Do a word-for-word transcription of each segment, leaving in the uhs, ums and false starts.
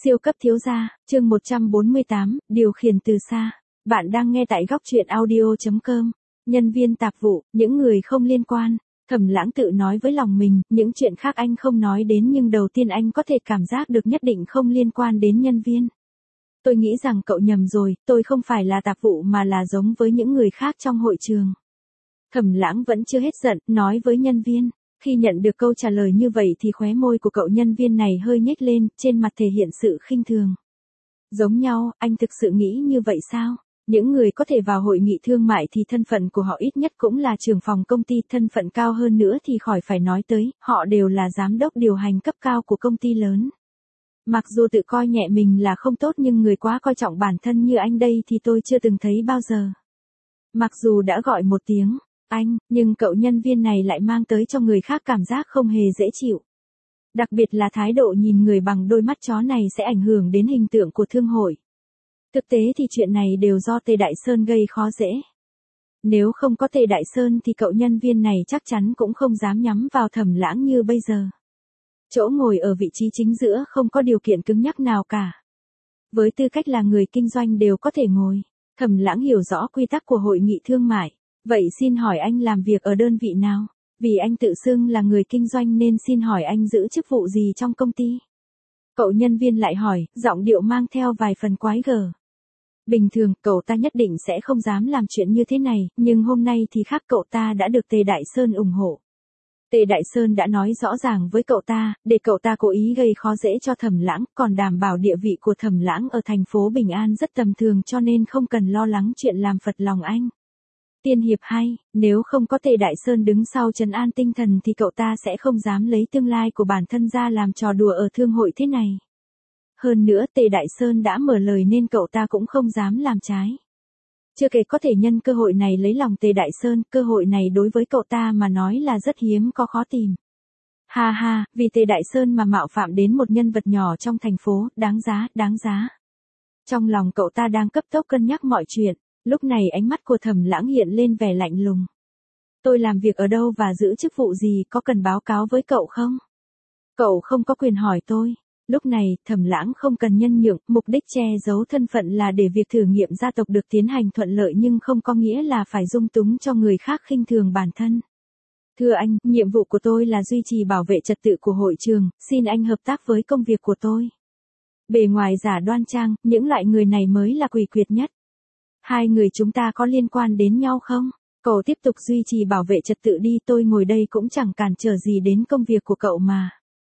Siêu cấp thiếu gia, chương một trăm bốn mươi tám, điều khiển từ xa. Bạn đang nghe tại góc truyện audio chấm com. Nhân viên tạp vụ, những người không liên quan. Thẩm Lãng tự nói với lòng mình, những chuyện khác anh không nói đến nhưng đầu tiên anh có thể cảm giác được nhất định không liên quan đến nhân viên. Tôi nghĩ rằng cậu nhầm rồi, tôi không phải là tạp vụ mà là giống với những người khác trong hội trường. Thẩm Lãng vẫn chưa hết giận, nói với nhân viên. Khi nhận được câu trả lời như vậy thì khóe môi của cậu nhân viên này hơi nhếch lên, trên mặt thể hiện sự khinh thường. Giống nhau, anh thực sự nghĩ như vậy sao? Những người có thể vào hội nghị thương mại thì thân phận của họ ít nhất cũng là trưởng phòng công ty, thân phận cao hơn nữa thì khỏi phải nói tới, họ đều là giám đốc điều hành cấp cao của công ty lớn. Mặc dù tự coi nhẹ mình là không tốt nhưng người quá coi trọng bản thân như anh đây thì tôi chưa từng thấy bao giờ. Mặc dù đã gọi một tiếng anh, nhưng cậu nhân viên này lại mang tới cho người khác cảm giác không hề dễ chịu. Đặc biệt là thái độ nhìn người bằng đôi mắt chó này sẽ ảnh hưởng đến hình tượng của thương hội. Thực tế thì chuyện này đều do Tề Đại Sơn gây khó dễ. Nếu không có Tề Đại Sơn thì cậu nhân viên này chắc chắn cũng không dám nhắm vào Thẩm Lãng như bây giờ. Chỗ ngồi ở vị trí chính giữa không có điều kiện cứng nhắc nào cả. Với tư cách là người kinh doanh đều có thể ngồi. Thẩm Lãng hiểu rõ quy tắc của hội nghị thương mại. Vậy xin hỏi anh làm việc ở đơn vị nào? Vì anh tự xưng là người kinh doanh nên xin hỏi anh giữ chức vụ gì trong công ty? Cậu nhân viên lại hỏi, giọng điệu mang theo vài phần quái gở. Bình thường, cậu ta nhất định sẽ không dám làm chuyện như thế này, nhưng hôm nay thì khác, cậu ta đã được Tề Đại Sơn ủng hộ. Tề Đại Sơn đã nói rõ ràng với cậu ta, để cậu ta cố ý gây khó dễ cho Thẩm Lãng, còn đảm bảo địa vị của Thẩm Lãng ở thành phố Bình An rất tầm thường cho nên không cần lo lắng chuyện làm phật lòng anh. Tiên hiệp hay, nếu không có Tề Đại Sơn đứng sau trấn an tinh thần thì cậu ta sẽ không dám lấy tương lai của bản thân ra làm trò đùa ở thương hội thế này. Hơn nữa Tề Đại Sơn đã mở lời nên cậu ta cũng không dám làm trái. Chưa kể có thể nhân cơ hội này lấy lòng Tề Đại Sơn, cơ hội này đối với cậu ta mà nói là rất hiếm có khó tìm. Ha ha, vì Tề Đại Sơn mà mạo phạm đến một nhân vật nhỏ trong thành phố, đáng giá, đáng giá. Trong lòng cậu ta đang cấp tốc cân nhắc mọi chuyện. Lúc này ánh mắt của Thẩm Lãng hiện lên vẻ lạnh lùng. Tôi làm việc ở đâu và giữ chức vụ gì, có cần báo cáo với cậu không? Cậu không có quyền hỏi tôi. Lúc này, Thẩm Lãng không cần nhân nhượng, mục đích che giấu thân phận là để việc thử nghiệm gia tộc được tiến hành thuận lợi nhưng không có nghĩa là phải dung túng cho người khác khinh thường bản thân. Thưa anh, nhiệm vụ của tôi là duy trì bảo vệ trật tự của hội trường, xin anh hợp tác với công việc của tôi. Bề ngoài giả đoan trang, những loại người này mới là quỷ quyệt nhất. Hai người chúng ta có liên quan đến nhau không? Cậu tiếp tục duy trì bảo vệ trật tự đi, tôi ngồi đây cũng chẳng cản trở gì đến công việc của cậu mà.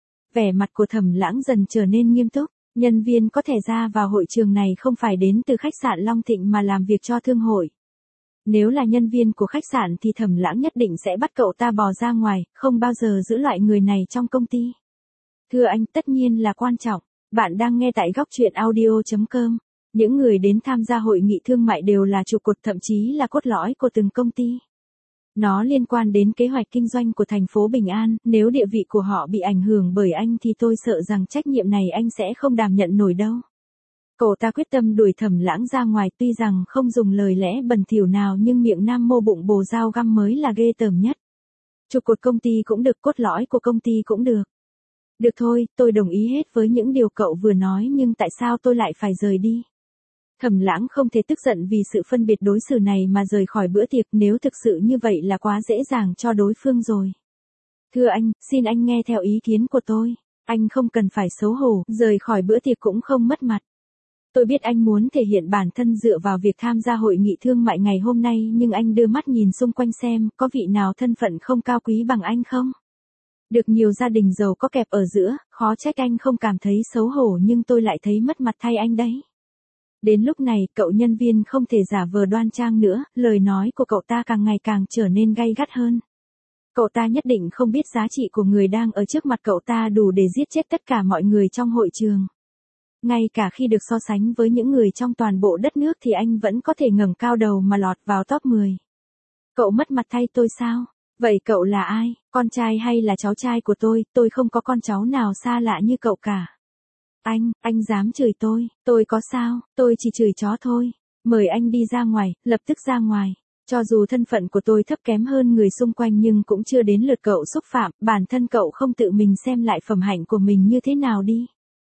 Vẻ mặt của Thẩm Lãng dần trở nên nghiêm túc, nhân viên có thể ra vào hội trường này không phải đến từ khách sạn Long Thịnh mà làm việc cho thương hội. Nếu là nhân viên của khách sạn thì Thẩm Lãng nhất định sẽ bắt cậu ta bò ra ngoài, không bao giờ giữ loại người này trong công ty. Thưa anh, tất nhiên là quan trọng. Bạn đang nghe tại góc truyện audio chấm com. Những người đến tham gia hội nghị thương mại đều là trụ cột thậm chí là cốt lõi của từng công ty. Nó liên quan đến kế hoạch kinh doanh của thành phố Bình An, nếu địa vị của họ bị ảnh hưởng bởi anh thì tôi sợ rằng trách nhiệm này anh sẽ không đảm nhận nổi đâu. Cậu ta quyết tâm đuổi Thẩm Lãng ra ngoài, tuy rằng không dùng lời lẽ bẩn thỉu nào nhưng miệng nam mô bụng bồ dao găm mới là ghê tởm nhất. Trụ cột công ty cũng được, cốt lõi của công ty cũng được. Được thôi, tôi đồng ý hết với những điều cậu vừa nói nhưng tại sao tôi lại phải rời đi? Thẩm Lãng không thể tức giận vì sự phân biệt đối xử này mà rời khỏi bữa tiệc, nếu thực sự như vậy là quá dễ dàng cho đối phương rồi. Thưa anh, xin anh nghe theo ý kiến của tôi. Anh không cần phải xấu hổ, rời khỏi bữa tiệc cũng không mất mặt. Tôi biết anh muốn thể hiện bản thân dựa vào việc tham gia hội nghị thương mại ngày hôm nay nhưng anh đưa mắt nhìn xung quanh xem có vị nào thân phận không cao quý bằng anh không? Được nhiều gia đình giàu có kẹp ở giữa, khó trách anh không cảm thấy xấu hổ nhưng tôi lại thấy mất mặt thay anh đấy. Đến lúc này, cậu nhân viên không thể giả vờ đoan trang nữa, lời nói của cậu ta càng ngày càng trở nên gay gắt hơn. Cậu ta nhất định không biết giá trị của người đang ở trước mặt cậu ta đủ để giết chết tất cả mọi người trong hội trường. Ngay cả khi được so sánh với những người trong toàn bộ đất nước thì anh vẫn có thể ngẩng cao đầu mà lọt vào top mười. Cậu mất mặt thay tôi sao? Vậy cậu là ai? Con trai hay là cháu trai của tôi? Tôi không có con cháu nào xa lạ như cậu cả. Anh, anh dám chửi tôi, tôi có sao, tôi chỉ chửi chó thôi. Mời anh đi ra ngoài, lập tức ra ngoài. Cho dù thân phận của tôi thấp kém hơn người xung quanh nhưng cũng chưa đến lượt cậu xúc phạm, bản thân cậu không tự mình xem lại phẩm hạnh của mình như thế nào đi.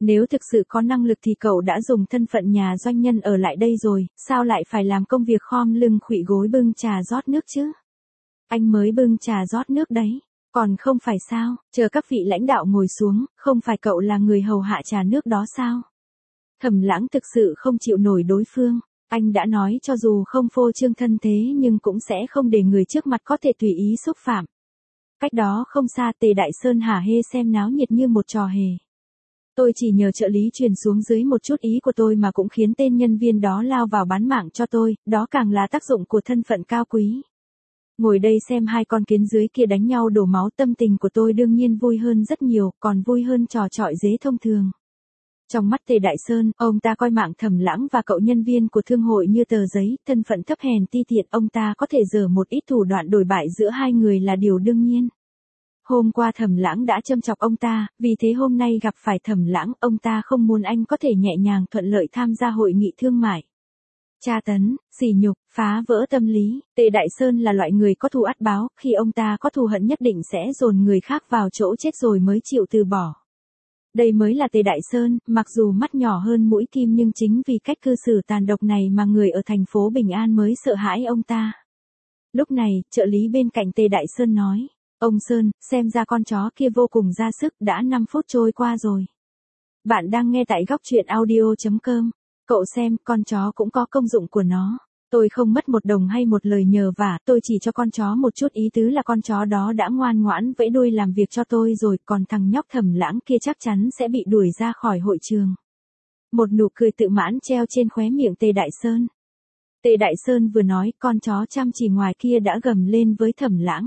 Nếu thực sự có năng lực thì cậu đã dùng thân phận nhà doanh nhân ở lại đây rồi, sao lại phải làm công việc khom lưng khuỵu gối bưng trà rót nước chứ? Anh mới bưng trà rót nước đấy, còn không phải sao, chờ các vị lãnh đạo ngồi xuống, không phải cậu là người hầu hạ trà nước đó sao? Thẩm Lãng thực sự không chịu nổi đối phương, anh đã nói cho dù không phô trương thân thế nhưng cũng sẽ không để người trước mặt có thể tùy ý xúc phạm. Cách đó không xa Tề Đại Sơn hả hê xem náo nhiệt như một trò hề. Tôi chỉ nhờ trợ lý truyền xuống dưới một chút ý của tôi mà cũng khiến tên nhân viên đó lao vào bán mạng cho tôi, đó càng là tác dụng của thân phận cao quý. Ngồi đây xem hai con kiến dưới kia đánh nhau đổ máu, tâm tình của tôi đương nhiên vui hơn rất nhiều, còn vui hơn trò trọi dế thông thường. Trong mắt Tề Đại Sơn, ông ta coi mạng Thẩm Lãng và cậu nhân viên của thương hội như tờ giấy, thân phận thấp hèn ti tiện, ông ta có thể giở một ít thủ đoạn đổi bại giữa hai người là điều đương nhiên. Hôm qua Thẩm Lãng đã châm chọc ông ta, vì thế hôm nay gặp phải Thẩm Lãng, ông ta không muốn anh có thể nhẹ nhàng thuận lợi tham gia hội nghị thương mại. Tra tấn, sỉ nhục, phá vỡ tâm lý, Tề Đại Sơn là loại người có thù ắt báo, khi ông ta có thù hận nhất định sẽ dồn người khác vào chỗ chết rồi mới chịu từ bỏ. Đây mới là Tề Đại Sơn, mặc dù mắt nhỏ hơn mũi kim nhưng chính vì cách cư xử tàn độc này mà người ở thành phố Bình An mới sợ hãi ông ta. Lúc này, trợ lý bên cạnh Tề Đại Sơn nói, ông Sơn, xem ra con chó kia vô cùng ra sức, đã năm phút trôi qua rồi. Bạn đang nghe tại góc truyện audio chấm com. Cậu xem, con chó cũng có công dụng của nó. Tôi không mất một đồng hay một lời nhờ vả, tôi chỉ cho con chó một chút ý tứ là con chó đó đã ngoan ngoãn vẫy đuôi làm việc cho tôi rồi, còn thằng nhóc Thẩm Lãng kia chắc chắn sẽ bị đuổi ra khỏi hội trường. Một nụ cười tự mãn treo trên khóe miệng Tề Đại Sơn. Tề Đại Sơn vừa nói, con chó chăm chỉ ngoài kia đã gầm lên với Thẩm Lãng.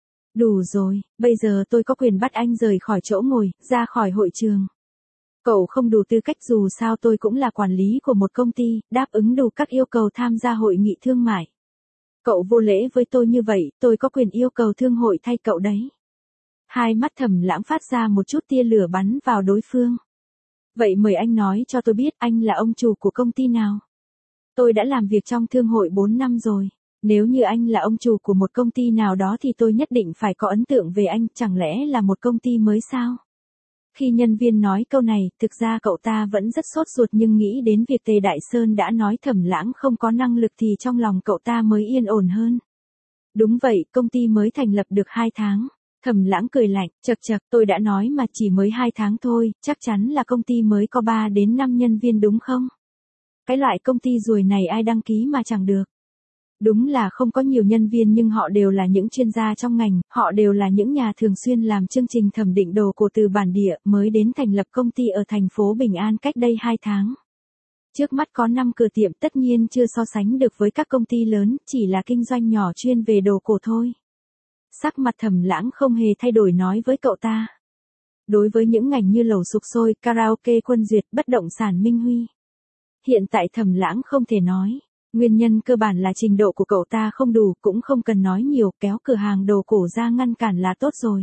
Đủ rồi, bây giờ tôi có quyền bắt anh rời khỏi chỗ ngồi, ra khỏi hội trường. Cậu không đủ tư cách, dù sao tôi cũng là quản lý của một công ty, đáp ứng đủ các yêu cầu tham gia hội nghị thương mại. Cậu vô lễ với tôi như vậy, tôi có quyền yêu cầu thương hội thay cậu đấy. Hai mắt Thẩm Lãng phát ra một chút tia lửa bắn vào đối phương. Vậy mời anh nói cho tôi biết anh là ông chủ của công ty nào? Tôi đã làm việc trong thương hội bốn năm rồi. Nếu như anh là ông chủ của một công ty nào đó thì tôi nhất định phải có ấn tượng về anh, chẳng lẽ là một công ty mới sao? Khi nhân viên nói câu này, thực ra cậu ta vẫn rất sốt ruột nhưng nghĩ đến việc Tề Đại Sơn đã nói Thẩm Lãng không có năng lực thì trong lòng cậu ta mới yên ổn hơn. Đúng vậy, công ty mới thành lập được hai tháng. Thẩm Lãng cười lạnh, chậc chậc, tôi đã nói mà chỉ mới hai tháng thôi, chắc chắn là công ty mới có ba đến năm nhân viên đúng không? Cái loại công ty ruồi này ai đăng ký mà chẳng được. Đúng là không có nhiều nhân viên nhưng họ đều là những chuyên gia trong ngành, họ đều là những nhà thường xuyên làm chương trình thẩm định đồ cổ từ bản địa, mới đến thành lập công ty ở thành phố Bình An cách đây hai tháng. Trước mắt có năm cửa tiệm, tất nhiên chưa so sánh được với các công ty lớn, chỉ là kinh doanh nhỏ chuyên về đồ cổ thôi. Sắc mặt Thẩm Lãng không hề thay đổi nói với cậu ta. Đối với những ngành như lẩu sục sôi, karaoke Quân Duyệt, bất động sản Minh Huy, hiện tại Thẩm Lãng không thể nói. Nguyên nhân cơ bản là trình độ của cậu ta không đủ, cũng không cần nói nhiều, kéo cửa hàng đồ cổ ra ngăn cản là tốt rồi.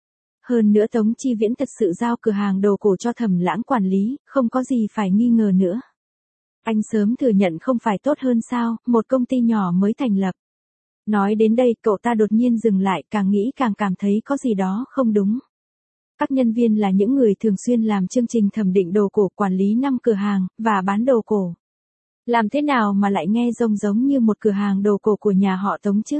Hơn nữa Tống Chi Viễn thật sự giao cửa hàng đồ cổ cho Thẩm Lãng quản lý, không có gì phải nghi ngờ nữa. Anh sớm thừa nhận không phải tốt hơn sao, một công ty nhỏ mới thành lập. Nói đến đây, cậu ta đột nhiên dừng lại, càng nghĩ càng cảm thấy có gì đó không đúng. Các nhân viên là những người thường xuyên làm chương trình thẩm định đồ cổ, quản lý năm cửa hàng, và bán đồ cổ. Làm thế nào mà lại nghe rông giống như một cửa hàng đồ cổ của nhà họ Tống chứ?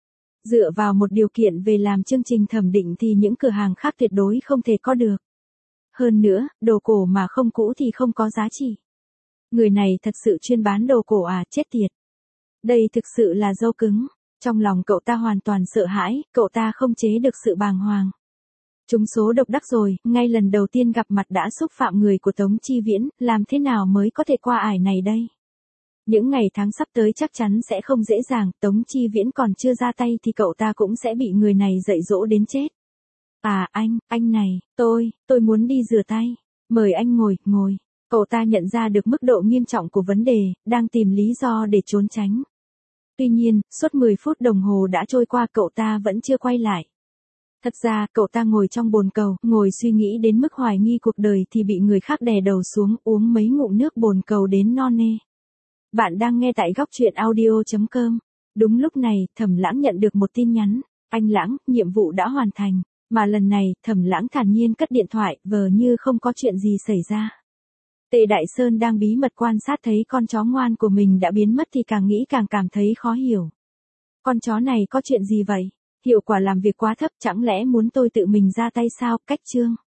Dựa vào một điều kiện về làm chương trình thẩm định thì những cửa hàng khác tuyệt đối không thể có được. Hơn nữa, đồ cổ mà không cũ thì không có giá trị. Người này thật sự chuyên bán đồ cổ à, chết tiệt. Đây thực sự là dâu cứng. Trong lòng cậu ta hoàn toàn sợ hãi, cậu ta không chế được sự bàng hoàng. Trúng số độc đắc rồi, ngay lần đầu tiên gặp mặt đã xúc phạm người của Tống Chi Viễn, làm thế nào mới có thể qua ải này đây? Những ngày tháng sắp tới chắc chắn sẽ không dễ dàng, Tống Chi Viễn còn chưa ra tay thì cậu ta cũng sẽ bị người này dạy dỗ đến chết. À anh, anh này, tôi, tôi muốn đi rửa tay. Mời anh ngồi, ngồi. Cậu ta nhận ra được mức độ nghiêm trọng của vấn đề, đang tìm lý do để trốn tránh. Tuy nhiên, suốt mười phút đồng hồ đã trôi qua cậu ta vẫn chưa quay lại. Thật ra, cậu ta ngồi trong bồn cầu, ngồi suy nghĩ đến mức hoài nghi cuộc đời thì bị người khác đè đầu xuống uống mấy ngụm nước bồn cầu đến no nê. Bạn đang nghe tại góc truyện audio chấm com. Đúng lúc này, Thẩm Lãng nhận được một tin nhắn. Anh Lãng, nhiệm vụ đã hoàn thành. Mà lần này, Thẩm Lãng thản nhiên cất điện thoại, vờ như không có chuyện gì xảy ra. Tề Đại Sơn đang bí mật quan sát thấy con chó ngoan của mình đã biến mất thì càng nghĩ càng cảm thấy khó hiểu. Con chó này có chuyện gì vậy? Hiệu quả làm việc quá thấp, chẳng lẽ muốn tôi tự mình ra tay sao? Cách chương.